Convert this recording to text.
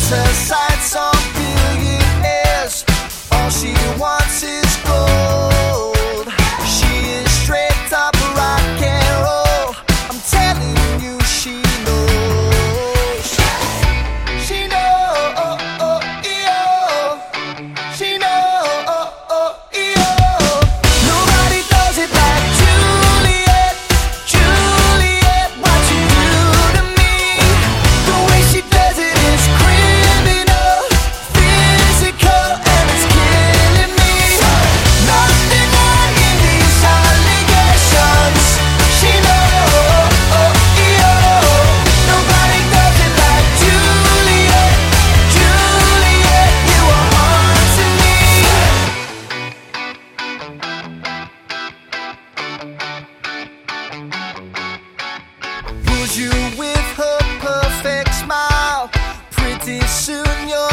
her sights on billionaires. All she wants is gold. She is straight up rock and roll. I'm telling you, she knows. She knows. She knows. Nobody does it like Juliet. Juliet, what you do to me? The way she does it is criminal, physical, and it's killing me. Not denying these allegations. She knows. Nobody does it like Juliet. Juliet, you are haunting me. Fools you with her perfect smile. Pretty soon you're